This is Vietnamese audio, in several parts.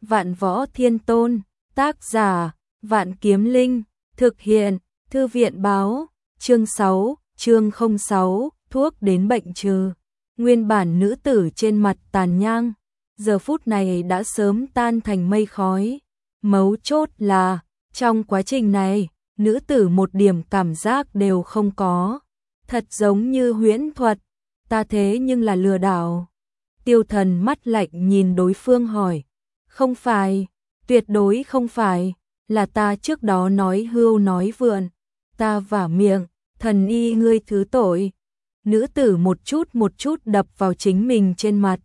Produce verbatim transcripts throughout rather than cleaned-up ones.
Vạn Võ Thiên Tôn, tác giả, Vạn Kiếm Linh, thực hiện, Thư viện báo, chương sáu, chương không sáu, thuốc đến bệnh trừ. Nguyên bản nữ tử trên mặt tàn nhang, giờ phút này đã sớm tan thành mây khói. Mấu chốt là, trong quá trình này, nữ tử một điểm cảm giác đều không có. Thật giống như huyễn thuật, ta thế nhưng là lừa đảo. Tiêu Thần mắt lạnh nhìn đối phương hỏi, không phải, tuyệt đối không phải, là ta trước đó nói hưu nói vượn, ta vả miệng, thần y ngươi thứ tội. Nữ tử một chút một chút đập vào chính mình trên mặt.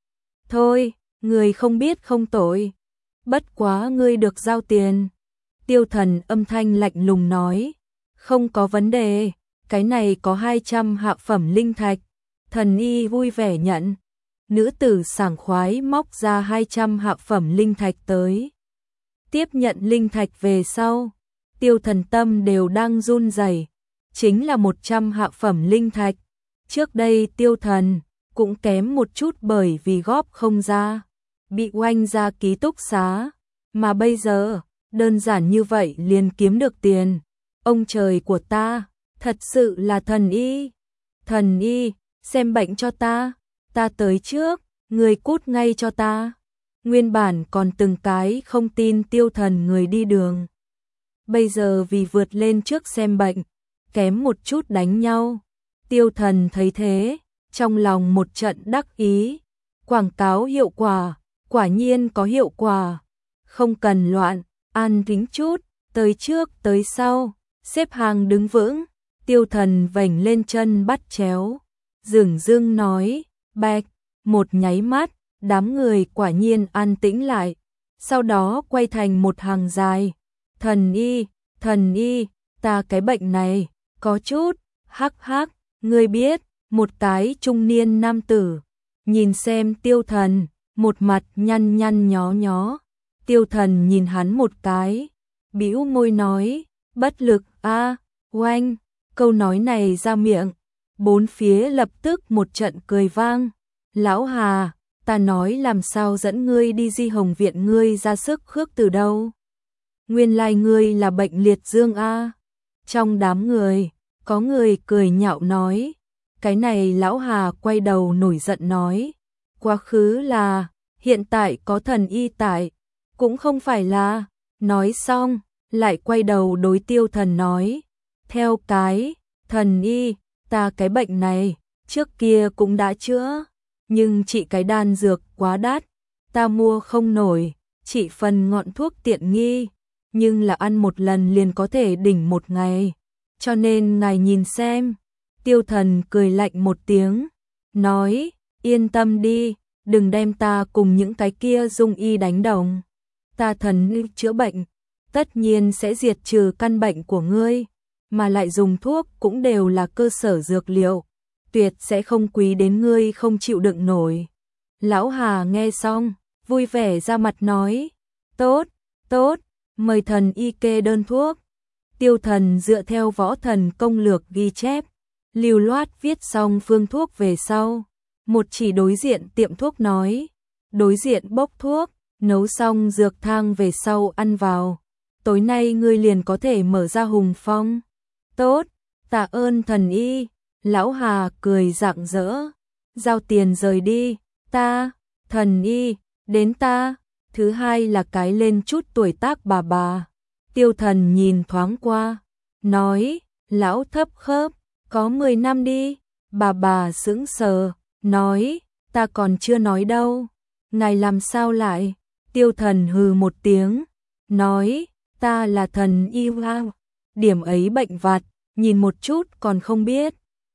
Thôi, người không biết không tội, bất quá ngươi được giao tiền. Tiêu Thần âm thanh lạnh lùng nói, không có vấn đề, cái này có hai trăm hạ phẩm linh thạch. Thần y vui vẻ nhận. Nữ tử sảng khoái móc ra hai trăm hạ phẩm linh thạch tới. Tiếp nhận linh thạch về sau, Tiêu Thần tâm đều đang run rẩy, chính là một trăm hạ phẩm linh thạch. Trước đây Tiêu Thần cũng kém một chút bởi vì góp không ra, bị oanh ra ký túc xá, mà bây giờ, đơn giản như vậy liền kiếm được tiền. Ông trời của ta, thật sự là thần y. Thần y, xem bệnh cho ta, ta tới trước, người cút ngay cho ta. Nguyên bản còn từng cái không tin Tiêu Thần người đi đường. Bây giờ vì vượt lên trước xem bệnh, kém một chút đánh nhau. Tiêu Thần thấy thế, trong lòng một trận đắc ý. Quảng cáo hiệu quả, quả nhiên có hiệu quả. Không cần loạn, an tĩnh chút, tới trước tới sau, xếp hàng đứng vững. Tiêu Thần vểnh lên chân bắt chéo, dửng dưng nói, bạch, một nháy mắt, đám người quả nhiên an tĩnh lại, sau đó quay thành một hàng dài. Thần y, thần y, ta cái bệnh này, có chút, hắc hắc, ngươi biết, một cái trung niên nam tử, nhìn xem Tiêu Thần, một mặt nhăn nhăn nhó nhó. Tiêu Thần nhìn hắn một cái, bĩu môi nói, bất lực a, oanh. Câu nói này ra miệng, bốn phía lập tức một trận cười vang. Lão Hà, ta nói làm sao dẫn ngươi đi Di Hồng viện, ngươi ra sức khước từ đâu? Nguyên lai ngươi là bệnh liệt dương a. Trong đám người, có người cười nhạo nói. Cái này Lão Hà quay đầu nổi giận nói, quá khứ là, hiện tại có thần y tại, cũng không phải là. Nói xong, lại quay đầu đối Tiêu Thần nói, theo cái, thần y, ta cái bệnh này, trước kia cũng đã chữa, nhưng trị cái đan dược quá đắt, ta mua không nổi, chỉ phần ngọn thuốc tiện nghi, nhưng là ăn một lần liền có thể đỉnh một ngày, cho nên ngài nhìn xem. Tiêu Thần cười lạnh một tiếng, nói, yên tâm đi, đừng đem ta cùng những cái kia dung y đánh đồng. Ta thần y chữa bệnh, tất nhiên sẽ diệt trừ căn bệnh của ngươi, mà lại dùng thuốc cũng đều là cơ sở dược liệu, tuyệt sẽ không quý đến ngươi không chịu đựng nổi. Lão Hà nghe xong, vui vẻ ra mặt nói, tốt, tốt, mời thần y kê đơn thuốc. Tiêu Thần dựa theo Võ Thần công lược ghi chép, lưu loát viết xong phương thuốc về sau, một chỉ đối diện tiệm thuốc nói, đối diện bốc thuốc, nấu xong dược thang về sau ăn vào, tối nay ngươi liền có thể mở ra hùng phong. Tốt, tạ ơn thần y. Lão Hà cười rạng rỡ, giao tiền rời đi. Ta, thần y, đến ta. Thứ hai là cái lên chút tuổi tác bà bà. Tiêu Thần nhìn thoáng qua, nói, lão thấp khớp, có mười năm đi. Bà bà sững sờ, nói, ta còn chưa nói đâu. Ngài làm sao lại? Tiêu Thần hừ một tiếng, nói, ta là thần y wow. Điểm ấy bệnh vặt, nhìn một chút còn không biết.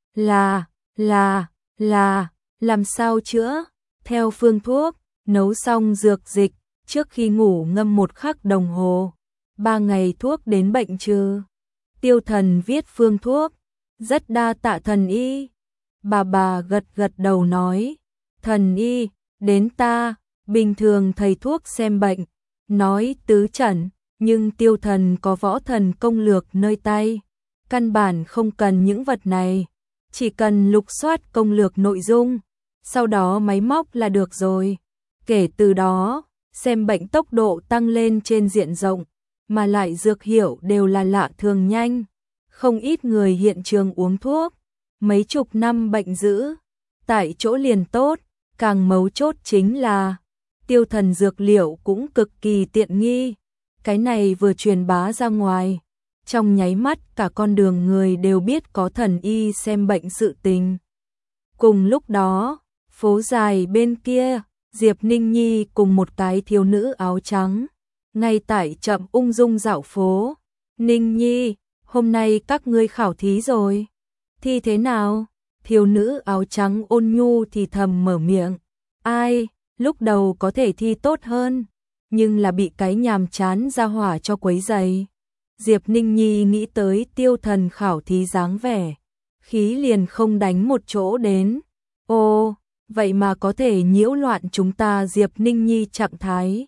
Là, là, là, làm sao chữa? Theo phương thuốc, nấu xong dược dịch, trước khi ngủ ngâm một khắc đồng hồ. Ba ngày thuốc đến bệnh trừ. Tiêu Thần viết phương thuốc, rất đa tạ thần y. Bà bà gật gật đầu nói, thần y, đến ta, bình thường thầy thuốc xem bệnh, nói tứ chẩn. Nhưng Tiêu Thần có Võ Thần công lược nơi tay, căn bản không cần những vật này, chỉ cần lục soát công lược nội dung, sau đó máy móc là được rồi. Kể từ đó, xem bệnh tốc độ tăng lên trên diện rộng, mà lại dược hiệu đều là lạ thường nhanh. Không ít người hiện trường uống thuốc, mấy chục năm bệnh giữ, tại chỗ liền tốt, càng mấu chốt chính là Tiêu Thần dược liệu cũng cực kỳ tiện nghi. Cái này vừa truyền bá ra ngoài, trong nháy mắt cả con đường người đều biết có thần y xem bệnh sự tình. Cùng lúc đó, phố dài bên kia, Diệp Ninh Nhi cùng một cái thiếu nữ áo trắng, ngay tại chậm ung dung dạo phố. Ninh Nhi, hôm nay các ngươi khảo thí rồi. Thi thế nào? Thiếu nữ áo trắng ôn nhu thì thầm mở miệng. Ai, lúc đầu có thể thi tốt hơn, nhưng là bị cái nhàm chán ra hỏa cho quấy rầy. Diệp Ninh Nhi nghĩ tới Tiêu Thần khảo thí dáng vẻ, khí liền không đánh một chỗ đến. Ô, vậy mà có thể nhiễu loạn chúng ta. Diệp Ninh Nhi trạng thái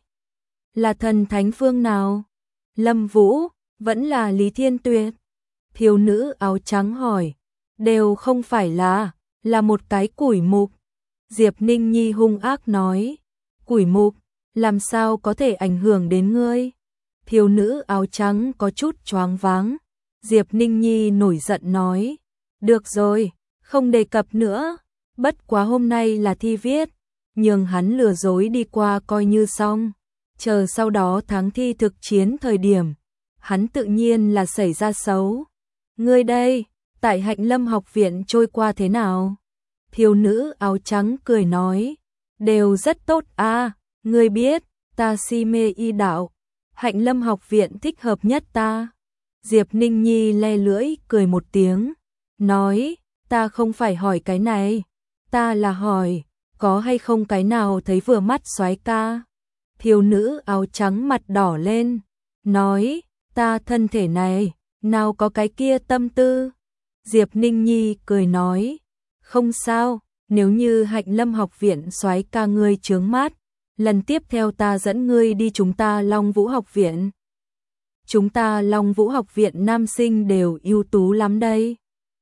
là thần thánh phương nào? Lâm Vũ, vẫn là Lý Thiên Tuyệt? Thiếu nữ áo trắng hỏi. Đều không phải là, là một cái củi mục. Diệp Ninh Nhi hung ác nói. Củi mục, làm sao có thể ảnh hưởng đến ngươi? Thiếu nữ áo trắng có chút choáng váng. Diệp Ninh Nhi nổi giận nói. Được rồi, không đề cập nữa. Bất quá hôm nay là thi viết, nhường hắn lừa dối đi qua coi như xong. Chờ sau đó tháng thi thực chiến thời điểm, hắn tự nhiên là xảy ra xấu. Ngươi đây, tại Hạnh Lâm học viện trôi qua thế nào? Thiếu nữ áo trắng cười nói. Đều rất tốt à, ngươi biết, ta si mê y đạo. Hạnh Lâm học viện thích hợp nhất ta. Diệp Ninh Nhi le lưỡi cười một tiếng, nói, ta không phải hỏi cái này, ta là hỏi, có hay không cái nào thấy vừa mắt soái ca. Thiếu nữ áo trắng mặt đỏ lên, nói, ta thân thể này, nào có cái kia tâm tư. Diệp Ninh Nhi cười nói, không sao, nếu như Hạnh Lâm học viện soái ca ngươi chướng mắt, lần tiếp theo ta dẫn ngươi đi chúng ta Long Vũ học viện. Chúng ta Long Vũ học viện nam sinh đều ưu tú lắm đây.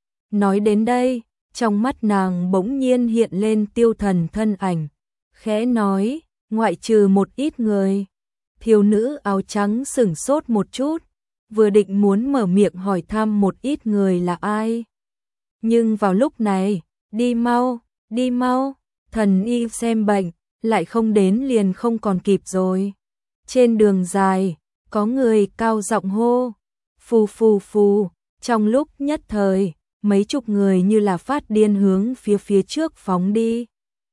Nói đến đây, trong mắt nàng bỗng nhiên hiện lên Tiêu Thần thân ảnh, khẽ nói, ngoại trừ một ít người. Thiếu nữ áo trắng sửng sốt một chút, vừa định muốn mở miệng hỏi thăm một ít người là ai. Nhưng vào lúc này, đi mau, đi mau, thần y xem bệnh, lại không đến liền không còn kịp rồi. Trên đường dài, có người cao giọng hô, phù phù phù, trong lúc nhất thời, mấy chục người như là phát điên hướng phía phía trước phóng đi.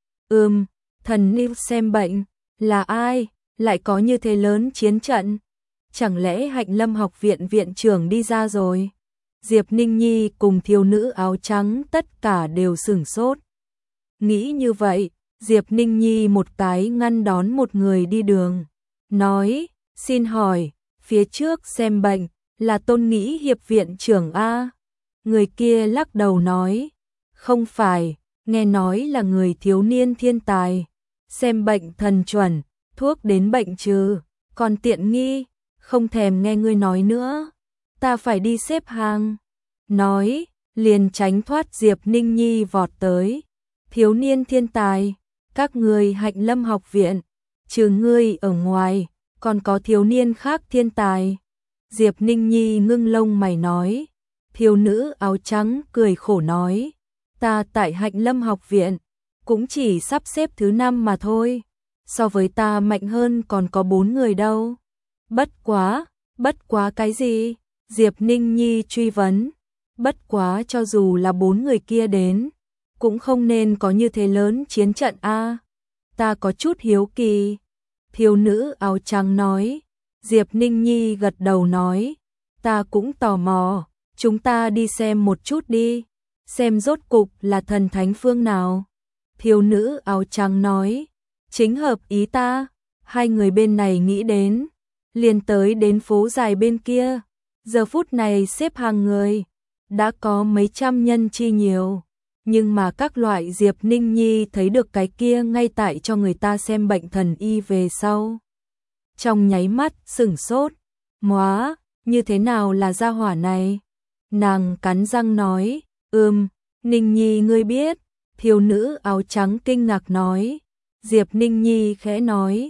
Ừm, thần y xem bệnh, là ai, lại có như thế lớn chiến trận? Chẳng lẽ Hạnh Lâm học viện viện trưởng đi ra rồi? Diệp Ninh Nhi cùng thiếu nữ áo trắng tất cả đều sửng sốt. Nghĩ như vậy, Diệp Ninh Nhi một cái ngăn đón một người đi đường, nói, xin hỏi, phía trước xem bệnh, là Tôn Nghĩ hiệp viện trưởng A. Người kia lắc đầu nói, không phải, nghe nói là người thiếu niên thiên tài, xem bệnh thần chuẩn, thuốc đến bệnh trừ, còn tiện nghi, không thèm nghe ngươi nói nữa, ta phải đi xếp hàng. Nói, liền tránh thoát Diệp Ninh Nhi vọt tới. Thiếu niên thiên tài, các người Hạnh Lâm học viện, trừ ngươi ở ngoài, còn có thiếu niên khác thiên tài. Diệp Ninh Nhi ngưng lông mày nói. Thiếu nữ áo trắng cười khổ nói, ta tại Hạnh Lâm học viện, cũng chỉ sắp xếp thứ năm mà thôi, so với ta mạnh hơn còn có bốn người đâu. Bất quá, bất quá cái gì? Diệp Ninh Nhi truy vấn. Bất quá cho dù là bốn người kia đến, cũng không nên có như thế lớn chiến trận a. Ta có chút hiếu kỳ. Thiếu nữ áo trắng nói. Diệp Ninh Nhi gật đầu nói, ta cũng tò mò, chúng ta đi xem một chút đi, xem rốt cục là thần thánh phương nào. Thiếu nữ áo trắng nói, chính hợp ý ta. Hai người bên này nghĩ đến, liền tới đến phố dài bên kia. Giờ phút này xếp hàng người, đã có mấy trăm nhân chi nhiều, nhưng mà các loại Diệp Ninh Nhi thấy được cái kia ngay tại cho người ta xem bệnh thần y về sau. Trong nháy mắt sửng sốt, móa, như thế nào là gia hỏa này? Nàng cắn răng nói, ừm, Ninh Nhi ngươi biết. Thiếu nữ áo trắng kinh ngạc nói. Diệp Ninh Nhi khẽ nói,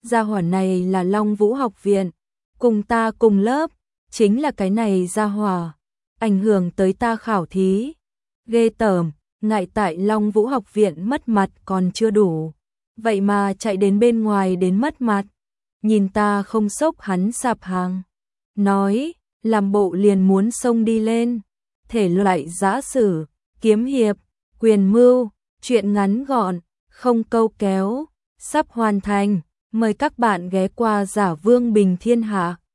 gia hỏa này là Long Vũ học viện, cùng ta cùng lớp, chính là cái này gia hỏa, ảnh hưởng tới ta khảo thí. Ghê tởm, ngại tại Long Vũ học viện mất mặt còn chưa đủ, vậy mà chạy đến bên ngoài đến mất mặt, nhìn ta không sốc hắn sạp hàng. Nói, làm bộ liền muốn xông đi lên, thể loại giã sử, kiếm hiệp, quyền mưu, chuyện ngắn gọn, không câu kéo, sắp hoàn thành, mời các bạn ghé qua Giả Vương Bình Thiên Hạ.